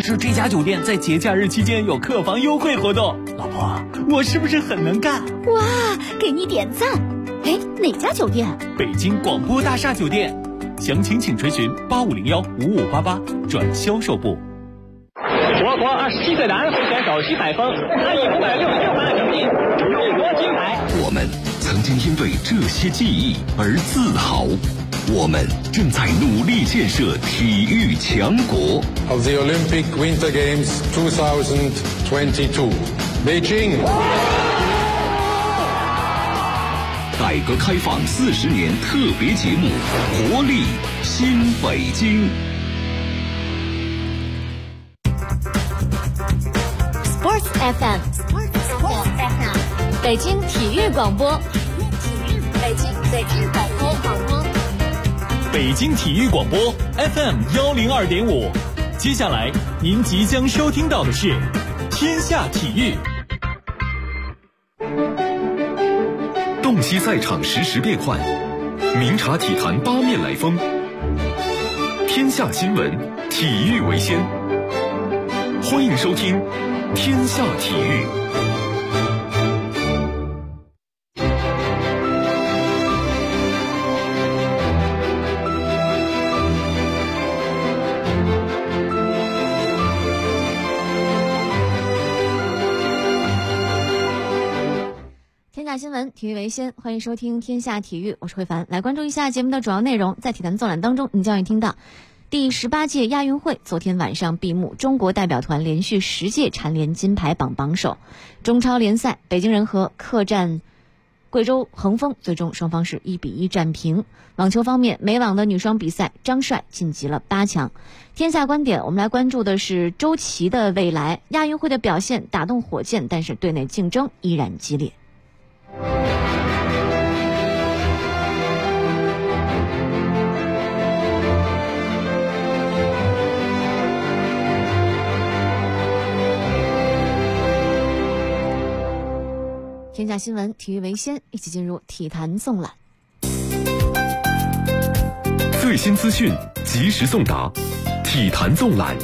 知这家酒店在节假日期间有客房优惠活动。老婆，我是不是很能干？ 哇，给你点赞。哎，哪家酒店？ 北京广播大厦酒店。详情请垂询85015588转销售部。 我国27岁男会选手徐海峰，他以566分的成绩勇夺金牌。 我们曾经因为这些记忆而自豪，我们正在努力建设体育强国。 Of the Olympic Winter Games 2022, Beijing。 改革开放40年特别节目《活力新北京》。 Sports FM， 北京体育广播，北京广播， 北京体育广播 FM 102.5。接下来您即将收听到的是《天下体育》。 洞悉赛场实时变幻，明察体坛八面来风。天下新闻，体育为先。欢迎收听《天下体育》。 天下新闻，体育为先，欢迎收听天下体育，我是慧凡。来关注一下节目的主要内容。在体坛纵览当中，你将会听到第18届亚运会昨天晚上闭幕，中国代表团连续10届蝉联金牌榜榜首。中超联赛，北京人和客战贵州恒丰，最终双方是1-1战平。网球方面，美网的女双比赛，张帅晋级了8强。天下观点，我们来关注的是周琦的未来。亚运会的表现打动火箭，但是队内竞争依然激烈。天下新闻，体育为先，一起进入体坛纵览。 最新资讯，及时送达，体坛纵览。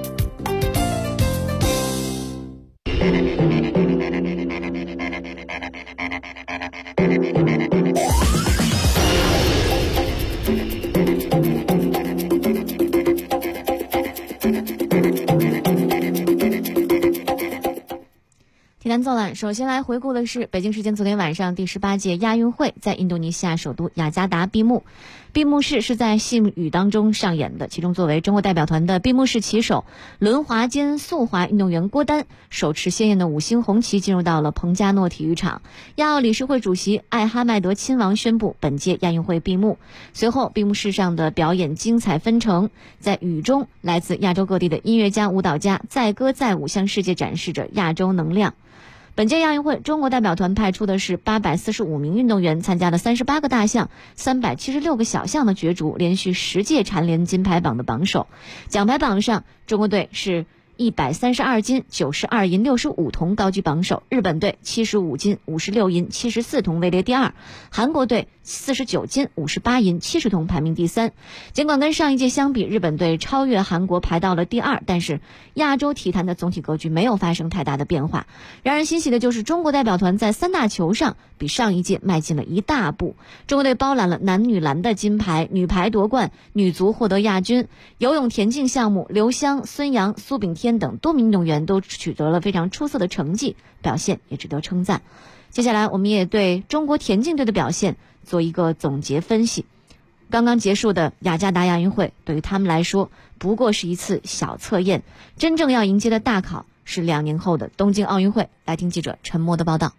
体坛纵览，首先来回顾的是北京时间昨天晚上第18届亚运会在印度尼西亚首都雅加达闭幕。闭幕式是在信雨当中上演的，其中作为中国代表团的闭幕式旗手轮滑兼速滑运动员郭丹手持鲜艳的5星红旗进入到了彭加诺体育场。亚奥理事会主席艾哈迈德亲王宣布本届亚运会闭幕。随后闭幕式上的表演精彩纷呈，在雨中来自亚洲各地的音乐家舞蹈家载歌载舞，向世界展示着亚洲能量。本届亚运会，中国代表团派出的是845名运动员，参加了38个大项、376个小项的角逐，连续10届蝉联金牌榜的榜首。奖牌榜上，中国队是132金、92银、65铜高居榜首，日本队75金、56银、74铜位列第二，韩国队49金、58银、70铜排名第三。尽管跟上一届相比，日本队超越韩国排到了第二，但是亚洲体坛的总体格局没有发生太大的变化。让人欣喜的就是中国代表团在3大球上比上一届迈进了一大步。中国队包揽了男女篮的金牌，女排夺冠，女足获得亚军。游泳田径项目，刘湘、孙杨、苏炳添等多名运动员都取得了非常出色的成绩，表现也值得称赞。接下来我们也对中国田径队的表现做一个总结分析。刚刚结束的雅加达亚运会对于他们来说不过是一次小测验，真正要迎接的大考是2年后的东京奥运会。来听记者陈默的报道。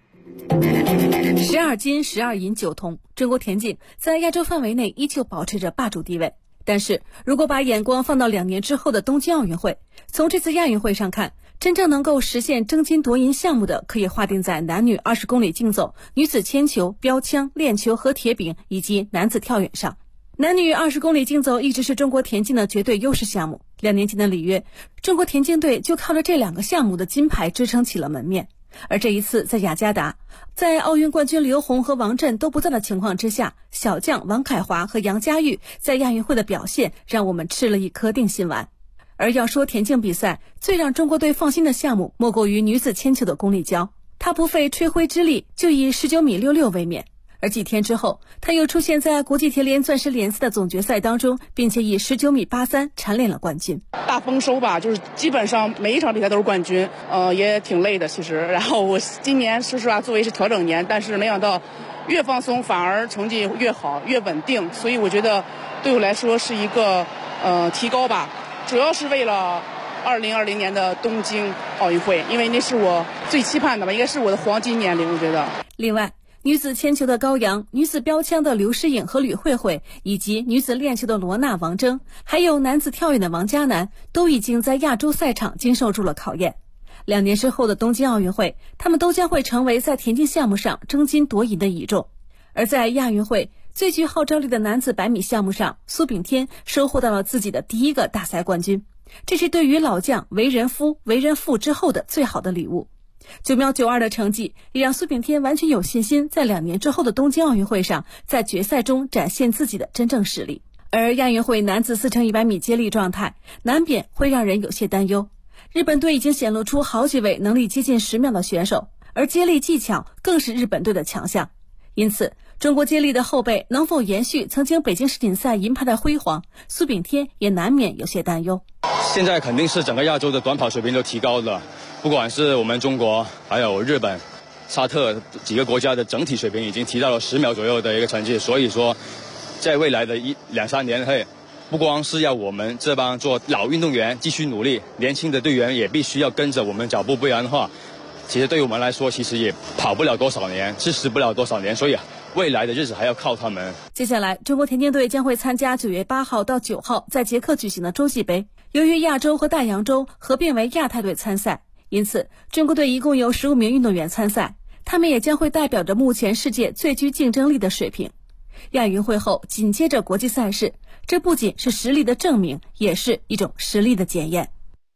12金、12银、9铜，中国田径在亚洲范围内依旧保持着霸主地位。但是如果把眼光放到2年之后的东京奥运会，从这次亚运会上看，真正能够实现争金夺银项目的可以划定在男女20公里竞走、女子铅球、标枪、链球和铁饼以及男子跳远上。男女20公里竞走一直是中国田径的绝对优势项目。2年前的里约，中国田径队就靠着这2个项目的金牌支撑起了门面。而这一次在雅加达，在奥运冠军刘虹和王震都不在的情况之下，小将王凯华和杨佳玉在亚运会的表现让我们吃了一颗定心丸。 而要说田径比赛最让中国队放心的项目，莫过于女子铅球的巩立姣。她不费吹灰之力就以19米66卫冕，而几天之后，她又出现在国际铁联钻石联赛的总决赛当中，并且以19米83蝉联了冠军。 大丰收吧，就是基本上每一场比赛都是冠军，也挺累的其实。然后我今年说实话，作为是调整年，但是没想到越放松反而成绩越好，越稳定，所以我觉得对我来说是一个提高吧，主要是为了2020年的东京奥运会，因为那是我最期盼的吧，应该是我的黄金年龄，我觉得。 另外，女子铅球的高阳、女子标枪的刘诗颖和吕慧慧，以及女子链球的罗娜、王铮，还有男子跳远的王嘉男，都已经在亚洲赛场经受住了考验。2年之后的东京奥运会，他们都将会成为在田径项目上争金夺银的倚重。而在亚运会最具号召力的男子100米项目上，苏炳添收获到了自己的第一个大赛冠军，这是对于老将为人夫、为人父之后的最好的礼物。9秒92的成绩也让苏炳添完全有信心在2年之后的东京奥运会上在决赛中展现自己的真正实力。而亚运会男子4×100米接力状态难免会让人有些担忧，日本队已经显露出好几位能力接近10秒的选手，而接力技巧更是日本队的强项。因此中国接力的后辈能否延续曾经北京世锦赛银牌的辉煌，苏炳添也难免有些担忧。 现在肯定是整个亚洲的短跑水平都提高了，不管是我们中国还有日本、沙特几个国家的整体水平已经提到了10秒左右的一个成绩，所以说在未来的2-3年内，不光是要我们这帮做老运动员继续努力，年轻的队员也必须要跟着我们脚步，不然的话其实对于我们来说其实也跑不了多少年，支持不了多少年，所以未来的日子还要靠他们。 接下来中国田径队将会参加9月8号到9号在捷克举行的洲际杯，由于亚洲和大洋洲合并为亚太队参赛，因此中国队一共有15名运动员参赛，他们也将会代表着目前世界最具竞争力的水平。亚运会后紧接着国际赛事，这不仅是实力的证明，也是一种实力的检验。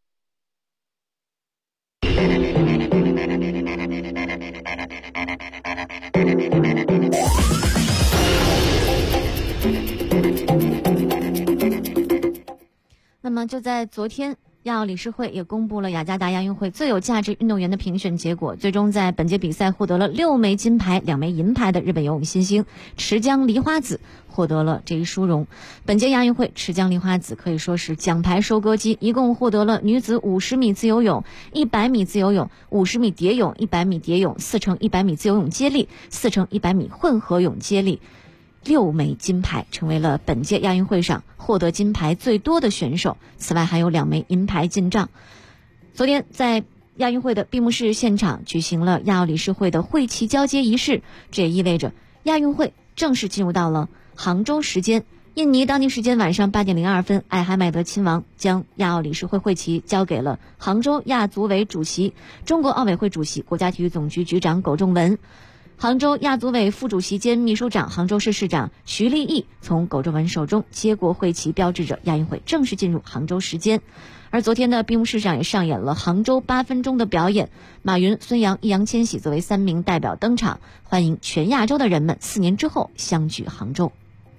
那么就在昨天，亚奥理事会也公布了雅加达亚运会最有价值运动员的评选结果，最终在本届比赛获得了6枚金牌、2枚银牌的日本游泳新星池江梨花子获得了这一殊荣。本届亚运会，池江梨花子可以说是奖牌收割机，一共获得了女子50米自由泳、100米自由泳、50米蝶泳、100米蝶泳、4×100米自由泳接力、4×100米混合泳接力6枚金牌，成为了本届亚运会上获得金牌最多的选手。此外还有2枚银牌进账。昨天在亚运会的闭幕式现场举行了亚奥理事会的会旗交接仪式，这也意味着亚运会正式进入到了杭州时间。印尼当地时间晚上8点02分，艾哈迈德亲王将亚奥理事会会旗交给了杭州亚组委主席、中国奥委会主席、国家体育总局局长苟仲文。杭州亚组委副主席兼秘书长、杭州市市长徐立毅从苟仲文手中接过会旗，标志着亚运会正式进入杭州时间。而昨天的闭幕式上也上演了杭州8分钟的表演，马云、孙杨、易烊千玺作为3名代表登场，欢迎全亚洲的人们4年之后相聚杭州。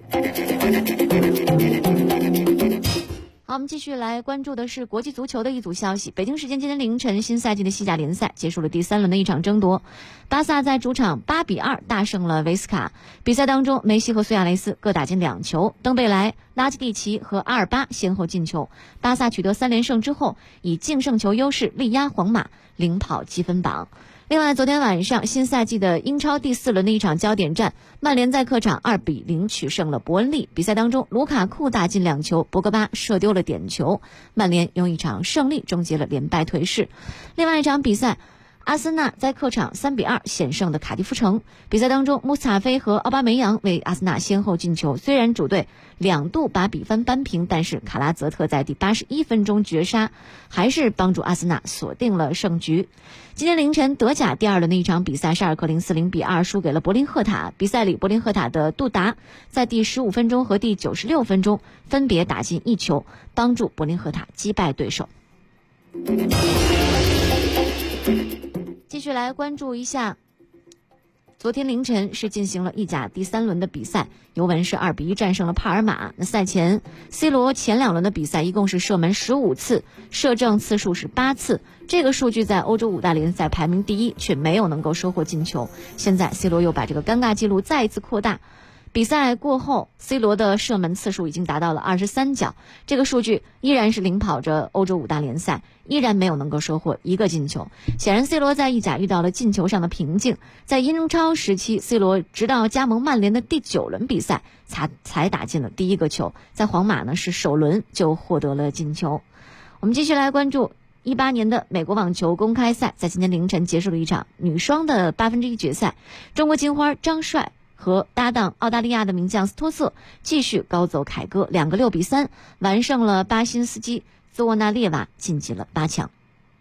好，我们继续来关注的是国际足球的一组消息。北京时间今天凌晨，新赛季的西甲联赛结束了第3轮的一场争夺，巴萨在主场8比2大胜了维斯卡。比赛当中，梅西和苏亚雷斯各打进2球，登贝莱、拉基蒂奇和阿尔巴先后进球。巴萨取得3连胜之后，以净胜球优势力压皇马，领跑积分榜。另外，昨天晚上新赛季的英超第4轮的一场焦点战，曼联在客场2比0取胜了伯恩利。比赛当中，卢卡库打进2球，博格巴射丢了点球，曼联用一场胜利终结了连败颓势。另外一场比赛，阿森纳在客场3比2险胜的卡迪夫城。比赛当中，穆斯塔菲和奥巴梅扬为阿森纳先后进球，虽然主队2度把比分扳平，但是卡拉泽特在第81分钟绝杀，还是帮助阿森纳锁定了胜局。今天凌晨，德甲第2轮的一场比赛，沙尔克040比2输给了柏林赫塔。比赛里，柏林赫塔的杜达在第15分钟和第96分钟分别打进1球，帮助柏林赫塔击败对手。继续来关注一下昨天凌晨是进行了意甲第3轮的比赛，尤文是2-1战胜了帕尔马。那赛前 C 罗前2轮的比赛一共是射门15次，射正次数是8次，这个数据在欧洲5大联赛排名第1，却没有能够收获进球。现在 C 罗又把这个尴尬记录再一次扩大，比赛过后 C 罗的射门次数已经达到了23脚，这个数据依然是领跑着欧洲5大联赛，依然没有能够收获1个进球。显然 C 罗在意甲遇到了进球上的瓶颈，在英超时期 C 罗直到加盟曼联的第9轮比赛才打进了第1个球，在皇马呢是首轮就获得了进球。我们继续来关注18年的美国网球公开赛，在今天凌晨结束了一场女双的1/8决赛，中国金花张帅和搭档澳大利亚的名将斯托瑟继续高奏凯歌，2个6-3完胜了巴辛斯基兹沃纳列娃，晋级了8强。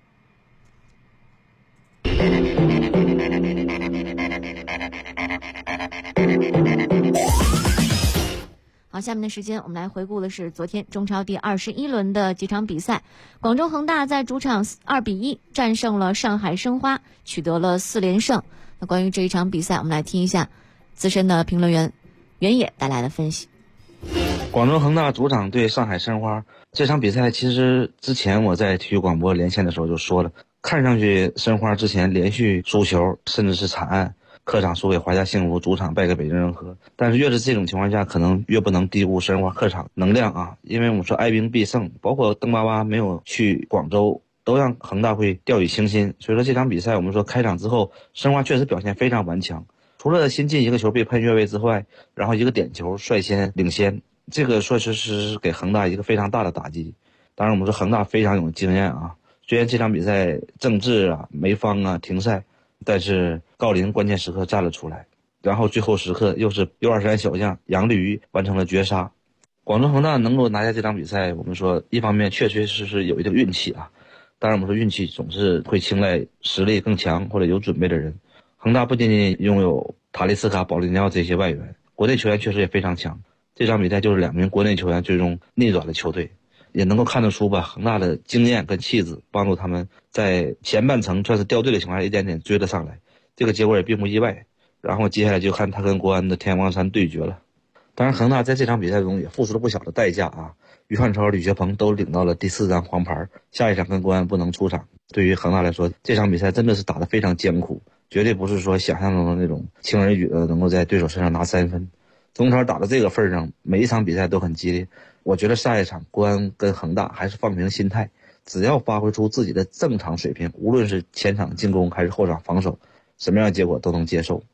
好，下面的时间我们来回顾的是昨天中超第21轮的几场比赛。广州恒大在主场2-1战胜了上海申花，取得了4连胜。那关于这一场比赛，我们来听一下资深的评论员袁野带来的分析。 广州恒大主场对上海申花这场比赛，其实之前我在体育广播连线的时候就说了，看上去申花之前连续输球，甚至是惨案，客场输给华夏幸福，主场败给北京人和。但是越是这种情况下，可能越不能低估申花客场能量啊，因为我们说哀兵必胜，包括邓巴巴没有去广州，都让恒大会掉以轻心。所以说这场比赛我们说开场之后，申花确实表现非常顽强，除了新进1个球被喷越位之外，然后1个点球率先领先，这个确实是给恒大一个非常大的打击。当然我们说恒大非常有经验啊，虽然这场比赛郑智啊、梅方啊停赛，但是郜林关键时刻站了出来，然后最后时刻又是U23小将杨立瑜完成了绝杀。广州恒大能够拿下这场比赛，我们说一方面确确实实有一定运气啊，当然我们说运气总是会青睐实力更强或者有准备的人。恒大不仅仅拥有塔利斯卡、保利尼奥这些外援，国内球员确实也非常强。这场比赛就是2名国内球员最终逆转了球队，也能够看得出吧，恒大的经验跟气质帮助他们在前半程算是掉队的情况下一点点追了上来，这个结果也并不意外。然后接下来就看他跟国安的天王山对决了。当然恒大在这场比赛中也付出了不小的代价啊，于汉超、吕学鹏都领到了第4张黄牌，下一场跟国安不能出场。对于恒大来说，这场比赛真的是打得非常艰苦，绝对不是说想象中的那种轻而易举的能够在对手身上拿3分。中超打到这个份上，每一场比赛都很激烈，我觉得下一场国安跟恒大还是放平心态，只要发挥出自己的正常水平，无论是前场进攻还是后场防守，什么样的结果都能接受。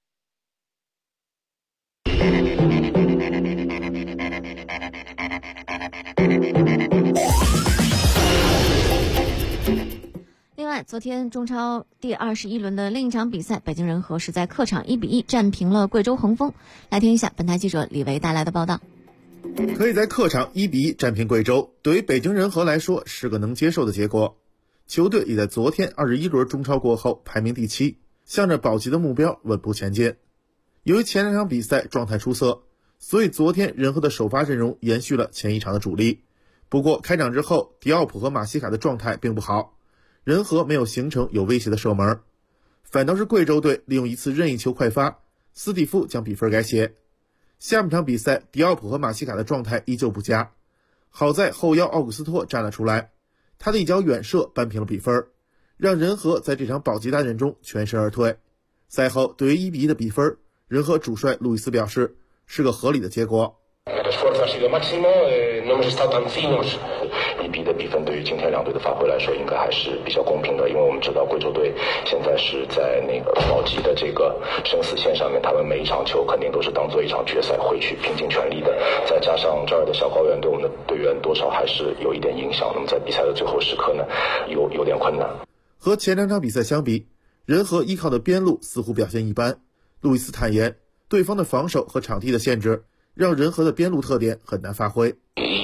另外，昨天中超第21轮的另一场比赛，北京人和是在客场1-1战平了贵州恒丰。来听一下本台记者李维带来的报道。 可以在客场1-1战平贵州，对于北京人和来说是个能接受的结果。球队也在昨天21轮中超过后排名第7，向着保级的目标稳步前进。由于前2场比赛状态出色，所以昨天人和的首发阵容延续了前1场的主力。不过开场之后，迪奥普和马西卡的状态并不好，人和没有形成有威胁的射门，反倒是贵州队利用一次任意球快发，斯蒂夫将比分改写。下半场比赛，迪奥普和马西卡的状态依旧不佳，好在后腰奥古斯托站了出来，他的一脚远射扳平了比分，让人和在这场保级大战中全身而退。赛后对于1-1的比分，人和主帅路易斯表示是个合理的结果。 1-1的比分对于今天2队的发挥来说应该还是比较公平的，因为我们知道贵州队现在是在那个保级的这个生死线上面，他们每一场球肯定都是当做一场决赛会去拼尽全力的，再加上这儿的小高原对我们的队员多少还是有一点影响，那么在比赛的最后时刻呢有点困难。 和前2场比赛相比，人和依靠的边路似乎表现一般，路易斯坦言对方的防守和场地的限制让人和的边路特点很难发挥。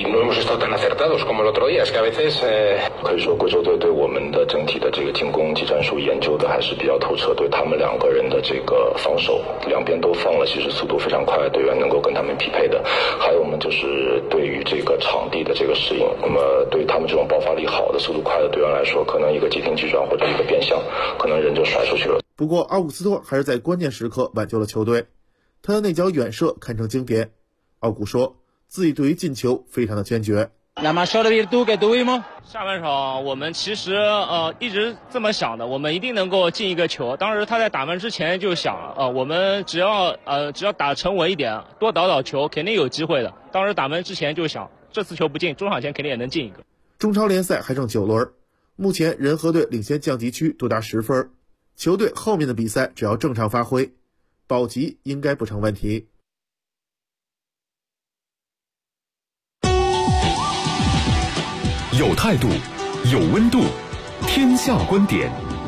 可以说贵州队对我们的整体的这个进攻技战术研究的还是比较透彻，对他们2个人的这个防守两边都放了，其实速度非常快，队员能够跟他们匹配的。还有我们就是对于这个场地的这个适应，那么对他们这种爆发力好的速度快的队员来说，可能一个急停急转或者一个变向，可能人就甩出去了。 不过奥古斯托还是在关键时刻挽救了球队，他的那脚远射堪称经典。奥古说自己对于进球非常的坚决。 下半场我们其实一直这么想的，我们一定能够进一个球。当时他在打门之前就想我们只要打沉稳一点，多倒球，肯定有机会的。当时打门之前就想，这次球不进，中场前肯定也能进一个。 中超联赛还剩9轮，目前人和队领先降级区多达10分，球队后面的比赛只要正常发挥，保级应该不成问题。 有态度，有温度，天下观点。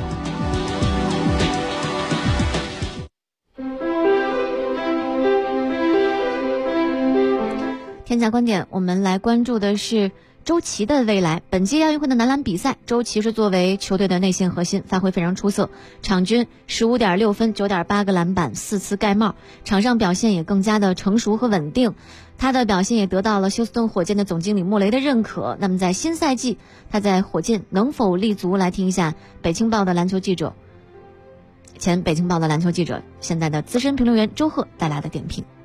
天下观点，我们来关注的是周琦的未来。本届亚运会的男篮比赛，周琦是作为球队的内线核心，发挥非常出色，场均15.6分、9.8个篮板、4次盖帽，场上表现也更加的成熟和稳定。他的表现也得到了休斯顿火箭的总经理莫雷的认可。那么在新赛季，他在火箭能否立足？来听一下前北青报的篮球记者、现在的资深评论员周贺带来的点评。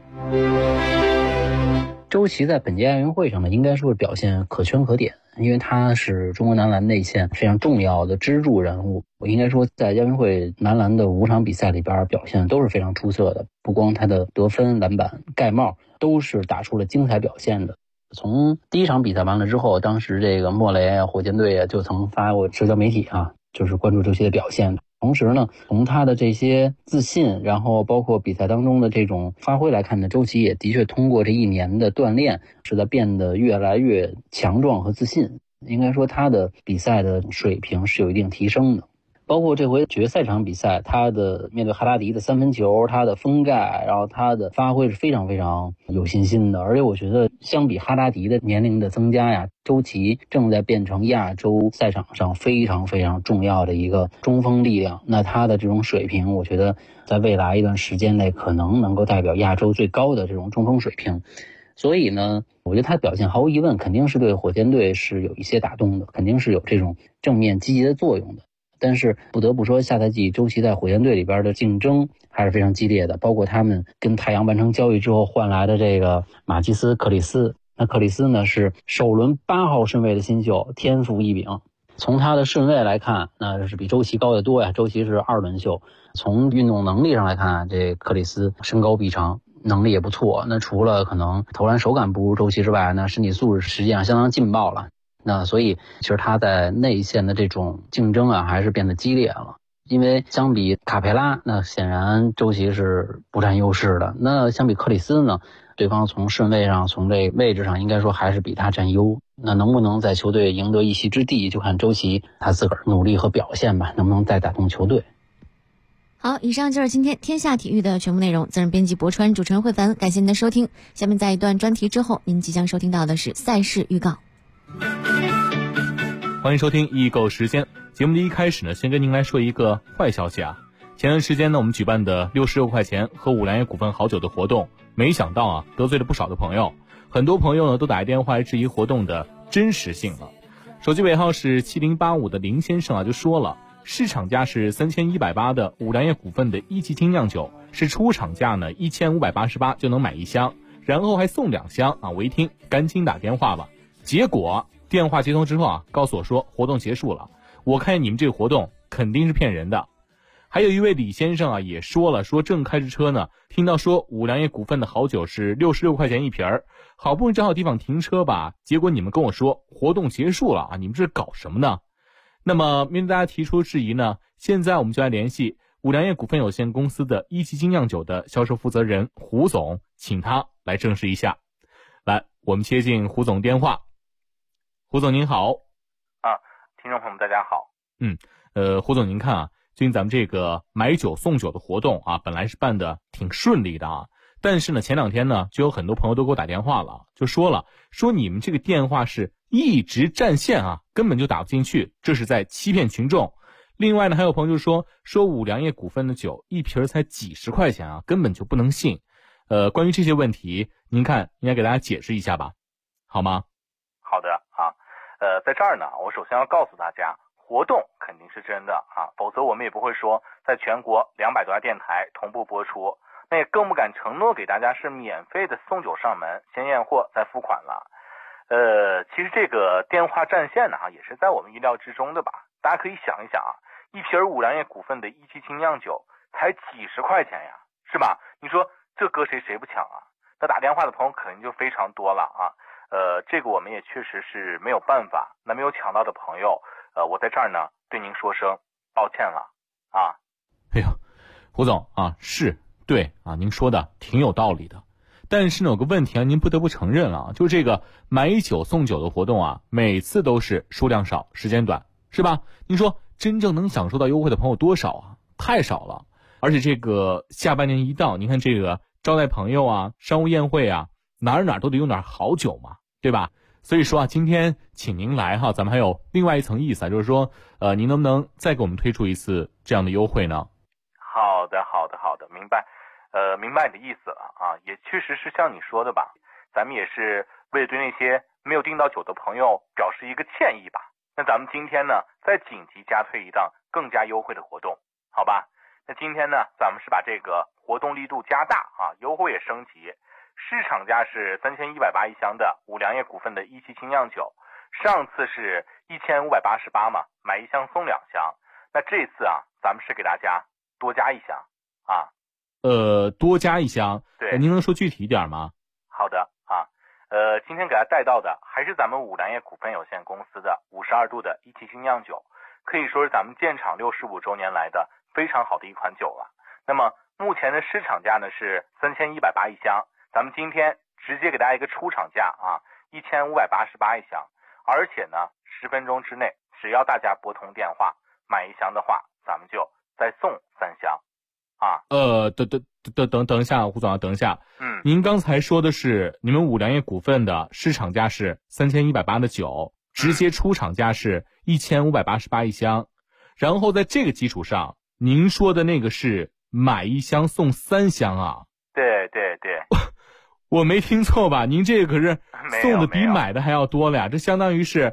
周琦在本届亚运会上呢，应该说是表现可圈可点，因为他是中国男篮内线非常重要的支柱人物。我应该说，在亚运会男篮的5场比赛里边，表现都是非常出色的。不光他的得分、篮板、盖帽都是打出了精彩表现的。从第1场比赛完了之后，当时这个莫雷火箭队就曾发过社交媒体就是关注周琦的表现。同时呢，从他的这些自信，然后包括比赛当中的这种发挥来看呢，周琦也的确通过这1年的锻炼，使他变得越来越强壮和自信。应该说他的比赛的水平是有一定提升的。包括这回决赛场比赛，他的面对哈达迪的3分球，他的封盖，然后他的发挥是非常非常有信心的。而且我觉得相比哈达迪的年龄的增加周琦正在变成亚洲赛场上非常非常重要的一个中锋力量。那他的这种水平，我觉得在未来一段时间内可能能够代表亚洲最高的这种中锋水平。所以呢，我觉得他的表现毫无疑问肯定是对火箭队是有一些打动的，肯定是有这种正面积极的作用的。但是不得不说，下赛季周琦在火箭队里边的竞争还是非常激烈的，包括他们跟太阳完成交易之后换来的这个马基斯·克里斯。那克里斯呢是首轮8号顺位的新秀，天赋异禀。从他的顺位来看，那是比周琦高得多呀。周琦是2轮秀。从运动能力上来看，这克里斯身高臂长，能力也不错。那除了可能投篮手感不如周琦之外，那身体素质实际上相当劲爆了。那所以其实他在内线的这种竞争还是变得激烈了。因为相比卡佩拉，那显然周琦是不占优势的。那相比克里斯呢，对方从顺位上，从这位置上应该说还是比他占优。那能不能在球队赢得一席之地，就看周琦他自个儿努力和表现吧，能不能再打动球队。 好，以上就是今天天下体育的全部内容。责任编辑博川，主持人慧凡，感谢您的收听。下面在一段专题之后，您即将收听到的是赛事预告。 欢迎收听易购时间。节目的一开始呢，先跟您来说一个坏消息前段时间呢，我们举办的66块钱喝五粮液股份好酒的活动，没想到得罪了不少的朋友。很多朋友呢都打电话来质疑活动的真实性了。手机尾号是7085的林先生就说了，市场价是3180的五粮液股份的1级精酿酒，是出厂价呢1588就能买1箱，然后还送2箱我一听赶紧打电话吧。结果电话接通之后告诉我说活动结束了。我看你们这个活动肯定是骗人的。还有一位李先生也说了，说正开着车呢，听到说五粮液股份的好酒是66块钱一瓶儿，好不容易找好地方停车吧，结果你们跟我说活动结束了你们这是搞什么呢？那么面对大家提出质疑呢，现在我们就来联系五粮液股份有限公司的1级精酿酒的销售负责人胡总，请他来证实一下。来，我们接进胡总电话。胡总您好。 听众朋友们大家好。 胡总您看最近咱们这个买酒送酒的活动本来是办的挺顺利的但是呢前2天呢就有很多朋友都给我打电话了，就说你们这个电话是一直占线根本就打不进去，这是在欺骗群众。另外呢还有朋友就说五粮液股份的酒一瓶才几十块钱根本就不能信。关于这些问题您看应该给大家解释一下吧，好吗？ 好的在这儿呢，我首先要告诉大家， 活动肯定是真的啊，否则我们也不会说在全国200多家电台同步播出，那也更不敢承诺给大家是免费的送酒上门，先验货再付款了。其实这个电话占线呢也是在我们意料之中的吧。大家可以想一想啊，一瓶五粮液股份的17精酿酒才几十块钱呀，是吧？你说这搁谁不抢啊？那打电话的朋友肯定就非常多了啊。这个我们也确实是没有办法。那没有抢到的朋友，我在这儿呢对您说声抱歉了啊。 哎呦，胡总啊，是对啊，您说的挺有道理的。但是呢，有个问题啊，您不得不承认了，就是这个买酒送酒的活动啊，每次都是数量少，时间短，是吧？您说真正能享受到优惠的朋友多少啊？太少了。而且这个下半年一到，您看这个招待朋友啊，商务宴会啊，哪儿都得用点好酒嘛，对吧？所以说啊，今天请您来哈，咱们还有另外一层意思啊，就是说，您能不能再给我们推出一次这样的优惠呢？ 好的，明白。明白你的意思了啊，也确实是像你说的吧，咱们也是为了对那些没有订到酒的朋友表示一个歉意吧。那咱们今天呢，再紧急加推一档更加优惠的活动，好吧？那今天呢，咱们是把这个活动力度加大啊，优惠也升级。市场价是3180一箱的五粮液股份的17精酿酒，上次是1588嘛，买1箱送2箱。那这次啊，咱们是给大家多加1箱啊。 多加1箱， 对， 您能说具体一点吗？ 好的啊，今天给大家带到的还是咱们五粮液股份有限公司的52度的17精酿酒，可以说是咱们建厂65周年来的非常好的一款酒了。那么目前的市场价呢是3180一箱，咱们今天直接给大家一个出厂价啊，1588一箱，而且呢10分钟之内，只要大家拨通电话买1箱的话，咱们就再送3箱。啊， 等一下，胡总啊，等一下。您刚才说的是你们五粮液股份的市场价是3180的酒，直接出厂价是1588一箱，然后在这个基础上，您说的那个是买1箱送3箱啊？ 对， 我没听错吧？您这个可是送的比买的还要多了呀，这相当于是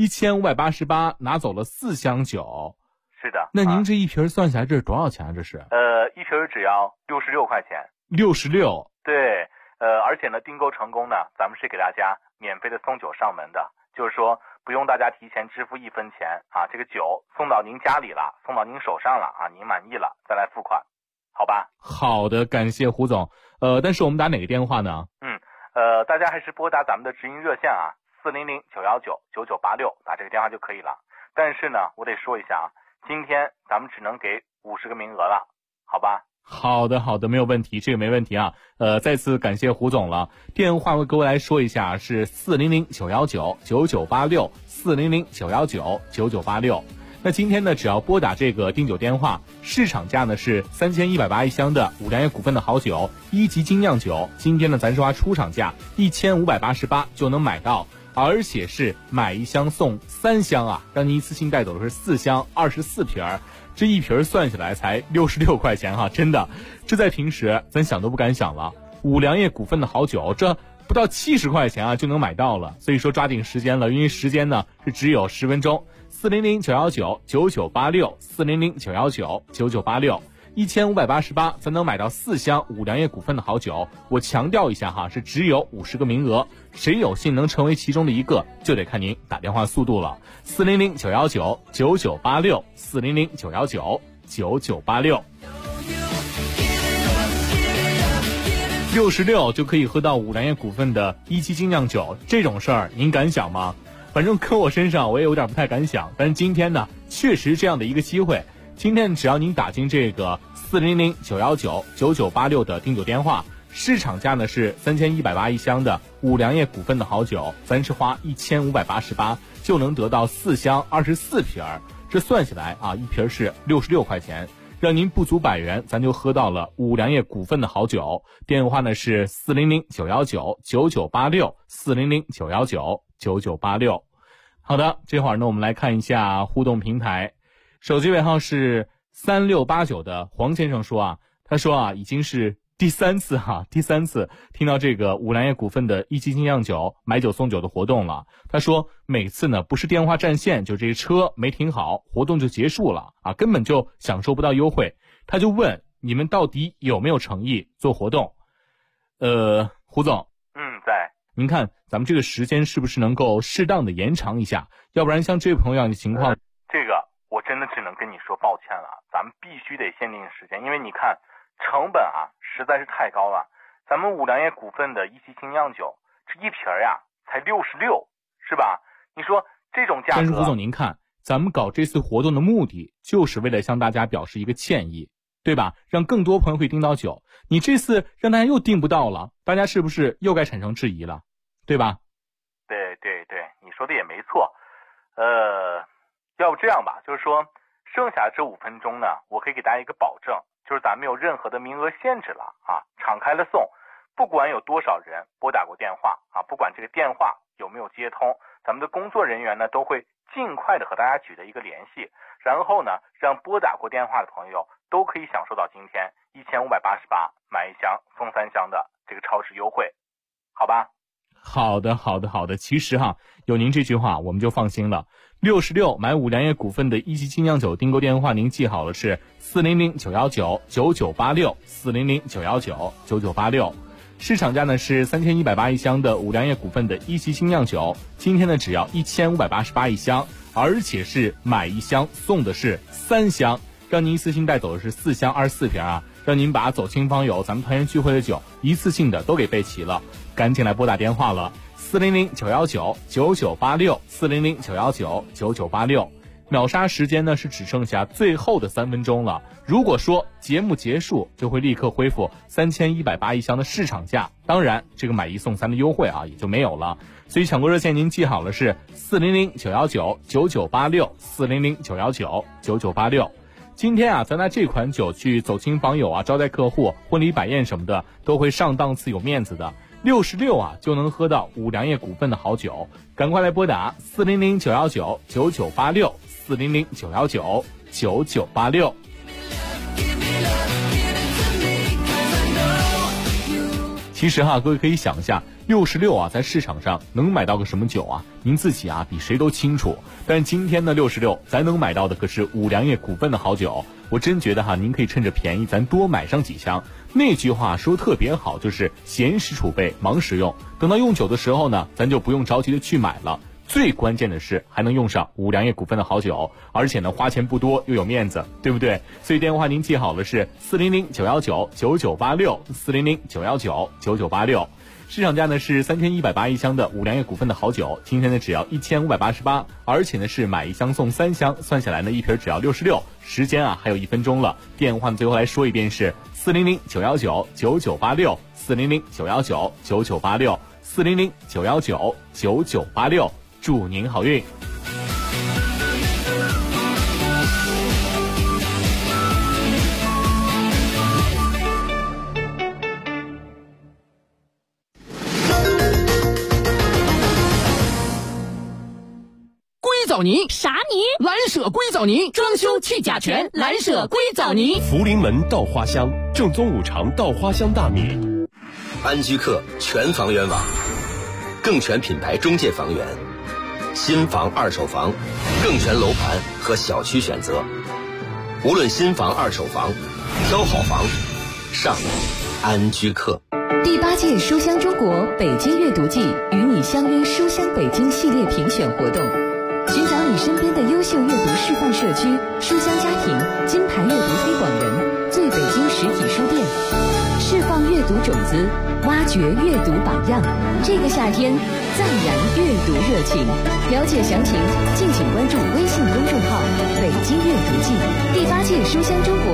1588拿走了4箱酒。 是的， 那您这一瓶算下来这是多少钱啊？这是一瓶只要66块钱。 66。 对，而且呢，订购成功呢，咱们是给大家免费的送酒上门的，就是说不用大家提前支付1分钱啊，这个酒送到您家里了，送到您手上了啊，您满意了再来付款，好吧？ 好的，感谢胡总。但是我们打哪个电话呢？ 大家还是拨打咱们的直营热线啊，400-919-9986，打这个电话就可以了。但是呢，我得说一下啊，今天咱们只能给50个名额了，好吧？ 好的，没有问题，这个没问题啊。再次感谢胡总了。电话我给我来说一下，是400-919-9986 400-919-9986。那今天呢，只要拨打这个订酒电话，市场价呢是3180一箱的五粮液股份的好酒1级精酿酒，今天呢咱说出厂价1588就能买到，而且是买1箱送3箱啊，让您一次性带走的是4箱24瓶，这一瓶算下来才66块钱哈，真的，这在平时咱想都不敢想了。五粮液股份的好酒，这不到70块钱啊就能买到了，所以说抓紧时间了，因为时间呢是只有10分钟。400-919-9986 400-919-9986 1588才能买到4箱五粮液股份的好酒。我强调一下哈，是只有50个名额，谁有幸能成为其中的一个，就得看您打电话速度了。400-919-9986 400-919-9986 66就可以喝到五粮液股份的1级精酿酒，这种事儿您敢想吗？反正搁我身上我也有点不太敢想，但是今天呢确实这样的一个机会，今天只要您打进这个400-919-9986的订酒电话，市场价呢是3180一箱的五粮液股份的好酒，咱是花1588就能得到4箱24瓶，这算起来啊，一瓶是66块钱，让您不足100元，咱就喝到了五粮液股份的好酒。电话呢是400-919-9986 400-919-9986。好的，这会儿呢我们来看一下互动平台，手机尾号是3689的黄先生说啊，他说啊已经是第三次听到这个五粮液股份的一期精酿酒买酒送酒的活动了。他说每次呢不是电话占线，就这个车没停好，活动就结束了啊，根本就享受不到优惠。他就问你们到底有没有诚意做活动？胡总， 在。 您看咱们这个时间是不是能够适当的延长一下？要不然像这位朋友这样的情况， 这个我真的只能跟你说抱歉了，咱们必须得限定时间，因为你看成本啊实在是太高了。咱们五粮液股份的一期精酿酒这一瓶呀才66，是吧？你说这种价格。 但是胡总您看，咱们搞这次活动的目的就是为了向大家表示一个歉意，对吧？让更多朋友可以订到酒。你这次让大家又订不到了，大家是不是又该产生质疑了，对吧？ 对，你说的也没错。要不这样吧，就是说剩下这5分钟呢，我可以给大家一个保证，就是咱们没有任何的名额限制了啊，敞开了送，不管有多少人拨打过电话啊，不管这个电话有没有接通，咱们的工作人员呢都会尽快的和大家取得一个联系，然后呢让拨打过电话的朋友都可以享受到今天1588买1箱送3箱的这个超值优惠，好吧？ 好的。其实有您这句话我们就放心了。66买五粮液股份的一期精酿酒订购电话您记好了，是400-919-9986 400-919-9986。市场价呢是3180一箱的五粮液股份的一期精酿酒，今天呢只要1588一箱，而且是买1箱送的是3箱，让您一次性带走的是4箱24瓶啊，让您把走亲访友咱们团圆聚会的酒一次性的都给备齐了。赶紧来拨打电话了，400-919-9986 400-919-9986。秒杀时间呢是只剩下最后的3分钟了，如果说节目结束就会立刻恢复3180一箱的市场价，当然这个买1送3的优惠也就没有了。所以抢购热线您记好了，是400-919-9986 400-919-9986。今天咱拿这款酒去走亲访友招待客户、婚礼摆宴什么的都会上档次有面子的。66就能喝到五粮液股份的好酒，赶快来拨打400-919-9986 400-919-9986。其实各位可以想一下，66在市场上能买到个什么酒啊？您自己比谁都清楚。但今天的66咱能买到的可是五粮液股份的好酒，我真觉得您可以趁着便宜咱多买上几箱。那句话说特别好，就是闲时储备忙时用，等到用酒的时候呢，咱就不用着急的去买了。最关键的是还能用上五粮液股份的好酒，而且呢花钱不多又有面子，对不对？所以电话您记好了，是400-919-9986 400-919-9986。市场价呢是3180一箱的五粮液股份的好酒，今天呢只要1588，而且呢是买1箱送3箱，算下来呢一瓶只要66。时间还有1分钟了，电话呢最后来说一遍是400-919-9986 400-919-9986 400-919-9986。祝您好运。 藻泥啥泥？ 蓝舍硅藻泥，装修去甲醛，蓝舍硅藻泥。 福临门稻花香，正宗五常稻花香大米。 安居客全房源网，更全品牌中介房源，新房二手房，更全楼盘和小区选择。无论新房二手房，挑好房上安居客。 第8届书香中国北京阅读季与你相约书香北京系列评选活动，寻找你身边的优秀阅读示范社区、书香家庭、金牌阅读推广人、最北京实体书店，释放阅读种子，挖掘阅读榜样。这个夏天，暂燃阅读热情。了解详情，敬请关注微信公众号“北京阅读季”。第8届书香中国